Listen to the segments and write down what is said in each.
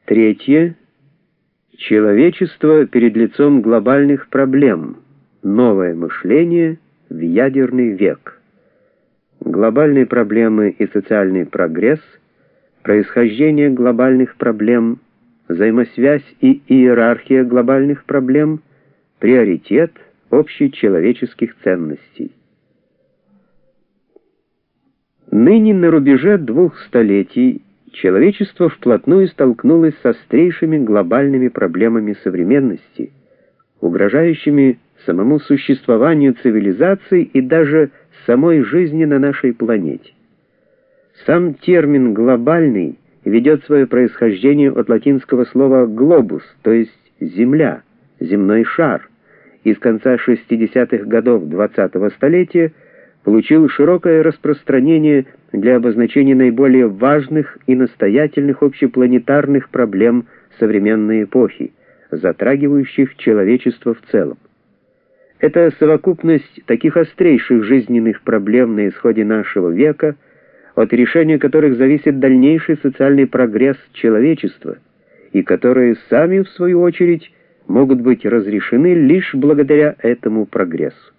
Третье. Человечество перед лицом глобальных проблем. Новое мышление в ядерный век. Глобальные проблемы и социальный прогресс, происхождение глобальных проблем, взаимосвязь и иерархия глобальных проблем, приоритет общечеловеческих ценностей. Ныне на рубеже 2 столетий человечество вплотную столкнулось с острейшими глобальными проблемами современности, угрожающими самому существованию цивилизаций и даже самой жизни на нашей планете. Сам термин «глобальный» ведет свое происхождение от латинского слова «глобус», то есть «земля», «земной шар», и с конца 60-х годов 20-го столетия получил широкое распространение для обозначения наиболее важных и настоятельных общепланетарных проблем современной эпохи, затрагивающих человечество в целом. Это совокупность таких острейших жизненных проблем на исходе нашего века, от решения которых зависит дальнейший социальный прогресс человечества, и которые сами, в свою очередь, могут быть разрешены лишь благодаря этому прогрессу.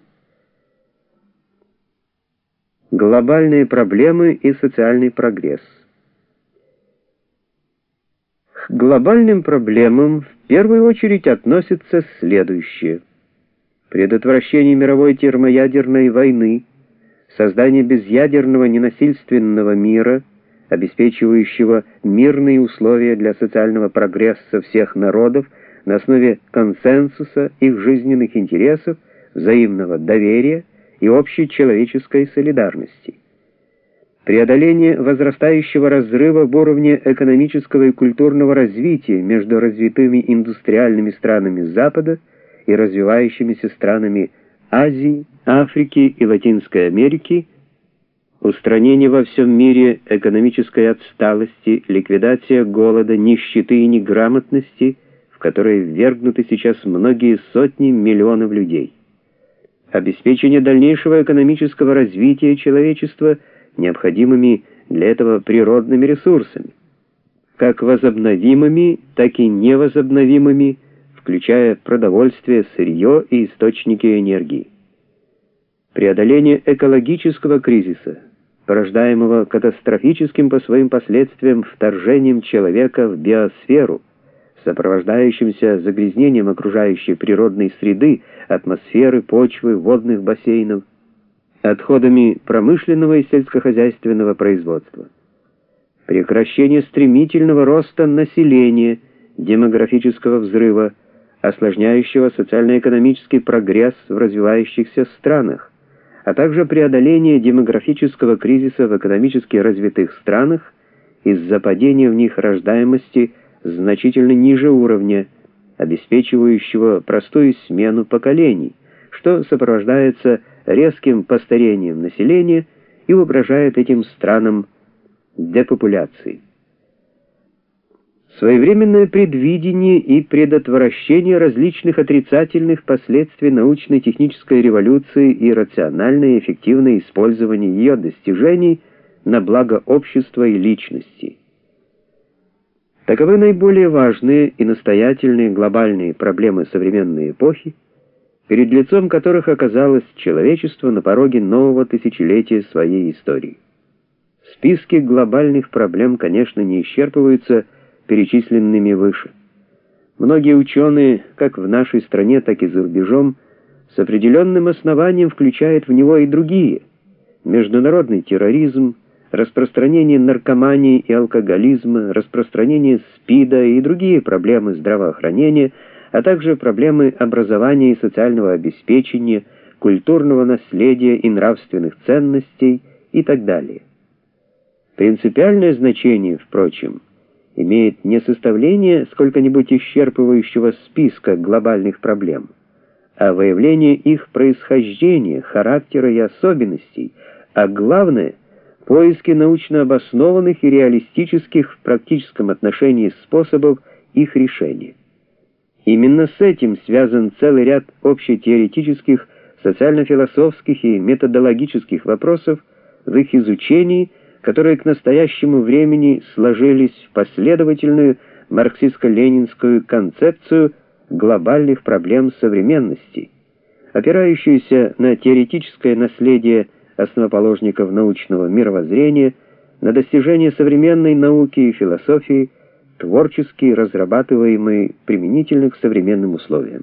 Глобальные проблемы и социальный прогресс. К глобальным проблемам в первую очередь относятся следующие: предотвращение мировой термоядерной войны, создание безъядерного ненасильственного мира, обеспечивающего мирные условия для социального прогресса всех народов на основе консенсуса их жизненных интересов, взаимного доверия и общей человеческой солидарности. Преодоление возрастающего разрыва в уровне экономического и культурного развития между развитыми индустриальными странами Запада и развивающимися странами Азии, Африки и Латинской Америки, устранение во всем мире экономической отсталости, ликвидация голода, нищеты и неграмотности, в которые ввергнуты сейчас многие сотни миллионов людей. Обеспечение дальнейшего экономического развития человечества необходимыми для этого природными ресурсами, как возобновимыми, так и невозобновимыми, включая продовольствие, сырье и источники энергии. Преодоление экологического кризиса, порождаемого катастрофическим по своим последствиям вторжением человека в биосферу, сопровождающимся загрязнением окружающей природной среды, атмосферы, почвы, водных бассейнов, отходами промышленного и сельскохозяйственного производства. Прекращение стремительного роста населения, демографического взрыва, осложняющего социально-экономический прогресс в развивающихся странах, а также преодоление демографического кризиса в экономически развитых странах из-за падения в них рождаемости значительно ниже уровня, обеспечивающего простую смену поколений, что сопровождается резким постарением населения и угрожает этим странам депопуляцией. Своевременное предвидение и предотвращение различных отрицательных последствий научно-технической революции и рациональное и эффективное использование ее достижений на благо общества и личности. Таковы наиболее важные и настоятельные глобальные проблемы современной эпохи, перед лицом которых оказалось человечество на пороге нового тысячелетия своей истории. Списки глобальных проблем, конечно, не исчерпываются перечисленными выше. Многие ученые, как в нашей стране, так и за рубежом, с определенным основанием включают в него и другие: международный терроризм, распространение наркомании и алкоголизма, распространение СПИДа и другие проблемы здравоохранения, а также проблемы образования и социального обеспечения, культурного наследия и нравственных ценностей и так далее. Принципиальное значение, впрочем, имеет не составление сколько-нибудь исчерпывающего списка глобальных проблем, а выявление их происхождения, характера и особенностей, а главное — поиски научно обоснованных и реалистических в практическом отношении способов их решения. Именно с этим связан целый ряд общетеоретических, социально-философских и методологических вопросов в их изучении, которые к настоящему времени сложились в последовательную, марксистско-ленинскую концепцию глобальных проблем современности, опирающуюся на теоретическое наследие основоположников научного мировоззрения, на достижения современной науки и философии, творчески разрабатываемые применительно к современным условиям.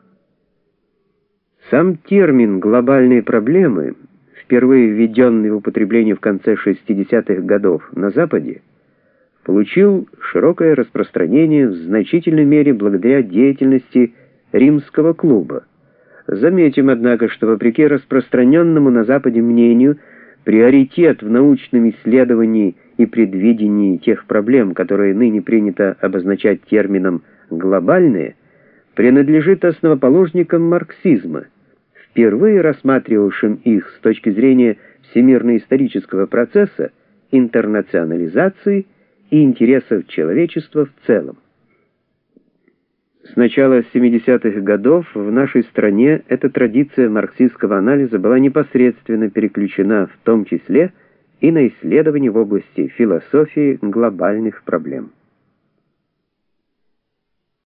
Сам термин «глобальные проблемы», впервые введенный в употребление в конце 60-х годов на Западе, получил широкое распространение в значительной мере благодаря деятельности Римского клуба. Заметим, однако, что вопреки распространенному на Западе мнению, приоритет в научном исследовании и предвидении тех проблем, которые ныне принято обозначать термином «глобальные», принадлежит основоположникам марксизма, впервые рассматривавшим их с точки зрения всемирно-исторического процесса, интернационализации и интересов человечества в целом. С начала 70-х годов в нашей стране эта традиция марксистского анализа была непосредственно переключена в том числе и на исследования в области философии глобальных проблем.